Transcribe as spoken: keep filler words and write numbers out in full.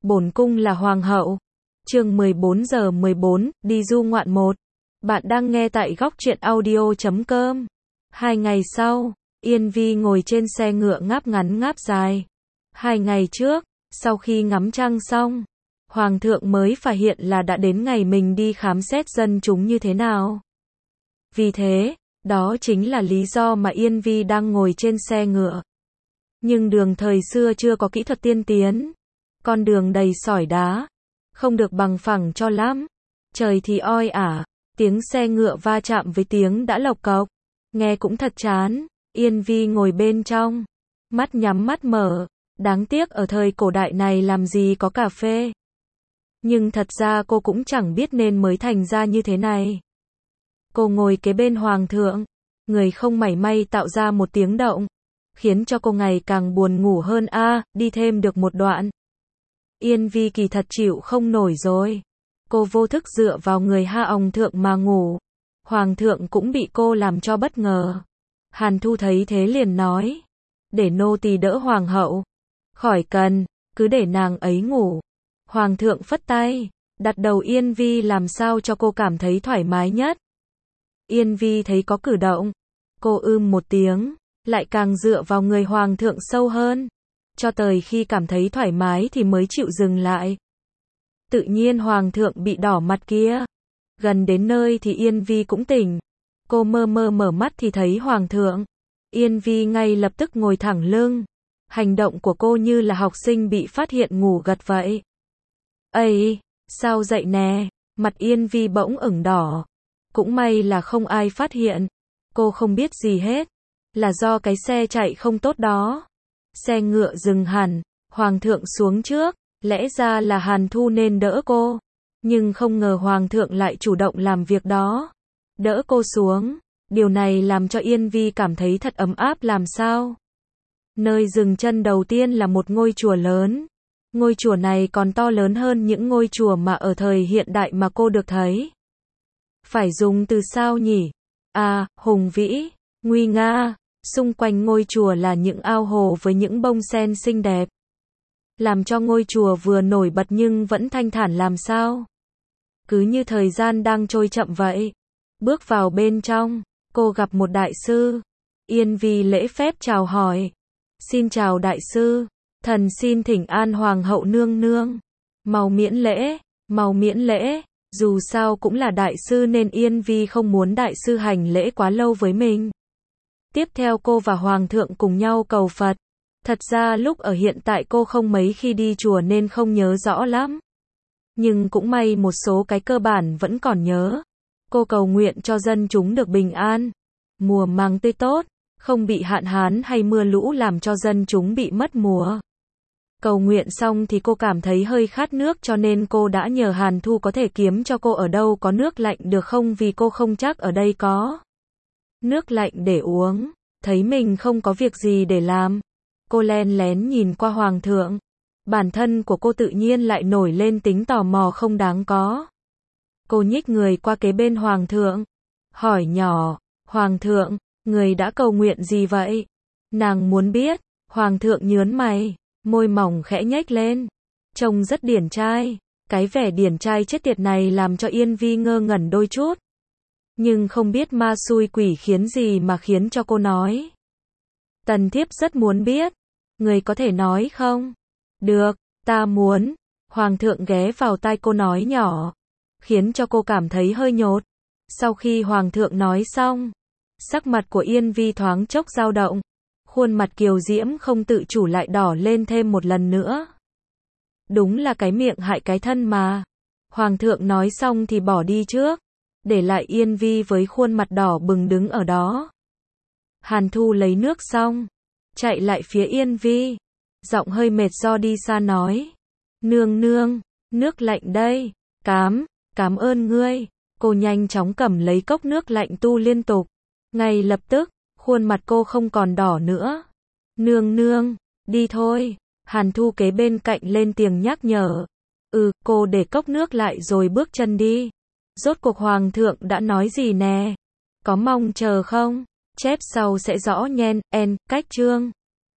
Bổn cung là hoàng hậu. Chương mười bốn giờ mười bốn, đi du ngoạn một. Bạn đang nghe tại góc truyện audio chấm com. Hai ngày sau, Yên Vi ngồi trên xe ngựa ngáp ngắn ngáp dài. Hai ngày trước, sau khi ngắm trăng xong, Hoàng thượng mới phát hiện là đã đến ngày mình đi khám xét dân chúng như thế nào. Vì thế, đó chính là lý do mà Yên Vi đang ngồi trên xe ngựa. Nhưng đường thời xưa chưa có kỹ thuật tiên tiến. Con đường đầy sỏi đá, không được bằng phẳng cho lắm. Trời thì oi ả, tiếng xe ngựa va chạm với tiếng đã lộc cộc. Nghe cũng thật chán. Yên Vi ngồi bên trong, mắt nhắm mắt mở. Đáng tiếc ở thời cổ đại này làm gì có cà phê. Nhưng thật ra cô cũng chẳng biết nên mới thành ra như thế này. Cô ngồi kế bên hoàng thượng, người không mảy may tạo ra một tiếng động, khiến cho cô ngày càng buồn ngủ hơn. A, à, đi thêm được một đoạn. Yên Vi kỳ thật chịu không nổi rồi. Cô vô thức dựa vào người ha òng thượng mà ngủ. Hoàng thượng cũng bị cô làm cho bất ngờ. Hàn Thu thấy thế liền nói, để nô tỳ đỡ hoàng hậu. Khỏi cần, cứ để nàng ấy ngủ. Hoàng thượng phất tay, đặt đầu Yên Vi làm sao cho cô cảm thấy thoải mái nhất. Yên Vi thấy có cử động, cô ưm một tiếng, lại càng dựa vào người hoàng thượng sâu hơn. Cho tới khi cảm thấy thoải mái thì mới chịu dừng lại. Tự nhiên hoàng thượng bị đỏ mặt kia. Gần đến nơi thì Yên Vi cũng tỉnh. Cô mơ mơ mở mắt thì thấy hoàng thượng. Yên Vi ngay lập tức ngồi thẳng lưng. Hành động của cô như là học sinh bị phát hiện ngủ gật vậy. Ây, sao dậy nè? Mặt Yên Vi bỗng ửng đỏ. Cũng may là không ai phát hiện. Cô không biết gì hết. Là do cái xe chạy không tốt đó. Xe ngựa dừng hẳn, hoàng thượng xuống trước, lẽ ra là Hàn Thu nên đỡ cô. Nhưng không ngờ hoàng thượng lại chủ động làm việc đó. Đỡ cô xuống, điều này làm cho Yên Vi cảm thấy thật ấm áp làm sao. Nơi dừng chân đầu tiên là một ngôi chùa lớn. Ngôi chùa này còn to lớn hơn những ngôi chùa mà ở thời hiện đại mà cô được thấy. Phải dùng từ sao nhỉ? À, hùng vĩ, nguy nga. Xung quanh ngôi chùa là những ao hồ với những bông sen xinh đẹp. Làm cho ngôi chùa vừa nổi bật nhưng vẫn thanh thản làm sao. Cứ như thời gian đang trôi chậm vậy. Bước vào bên trong, cô gặp một đại sư. Yên Vi lễ phép chào hỏi. Xin chào đại sư, thần xin thỉnh an hoàng hậu nương nương. Mau miễn lễ, mau miễn lễ. Dù sao cũng là đại sư nên Yên Vi không muốn đại sư hành lễ quá lâu với mình. Tiếp theo cô và hoàng thượng cùng nhau cầu Phật. Thật ra lúc ở hiện tại cô không mấy khi đi chùa nên không nhớ rõ lắm. Nhưng cũng may một số cái cơ bản vẫn còn nhớ. Cô cầu nguyện cho dân chúng được bình an, mùa màng tươi tốt, không bị hạn hán hay mưa lũ làm cho dân chúng bị mất mùa. Cầu nguyện xong thì cô cảm thấy hơi khát nước cho nên cô đã nhờ Hàn Thu có thể kiếm cho cô ở đâu có nước lạnh được không vì cô không chắc ở đây có nước lạnh để uống. Thấy mình không có việc gì để làm, cô len lén nhìn qua hoàng thượng. Bản thân của cô tự nhiên lại nổi lên tính tò mò không đáng có. Cô nhích người qua kế bên hoàng thượng, hỏi nhỏ, hoàng thượng, người đã cầu nguyện gì vậy? Nàng muốn biết. Hoàng thượng nhớn mày, môi mỏng khẽ nhếch lên, trông rất điển trai. Cái vẻ điển trai chết tiệt này làm cho Yên Vi ngơ ngẩn đôi chút. Nhưng không biết ma xui quỷ khiến gì mà khiến cho cô nói. Tần thiếp rất muốn biết. Người có thể nói không? Được, ta muốn. Hoàng thượng ghé vào tai cô nói nhỏ, khiến cho cô cảm thấy hơi nhột. Sau khi hoàng thượng nói xong, sắc mặt của Yên Vi thoáng chốc dao động. Khuôn mặt kiều diễm không tự chủ lại đỏ lên thêm một lần nữa. Đúng là cái miệng hại cái thân mà. Hoàng thượng nói xong thì bỏ đi trước, để lại Yên Vi với khuôn mặt đỏ bừng đứng ở đó. Hàn Thu lấy nước xong, chạy lại phía Yên Vi, giọng hơi mệt do đi xa nói. Nương nương, nước lạnh đây, cám, cảm ơn ngươi. Cô nhanh chóng cầm lấy cốc nước lạnh tu liên tục. Ngay lập tức, khuôn mặt cô không còn đỏ nữa. Nương nương, đi thôi. Hàn Thu kế bên cạnh lên tiếng nhắc nhở. Ừ, cô để cốc nước lại rồi bước chân đi. Rốt cuộc hoàng thượng đã nói gì nè? Có mong chờ không? Chép sau sẽ rõ nhen, en, cách chương.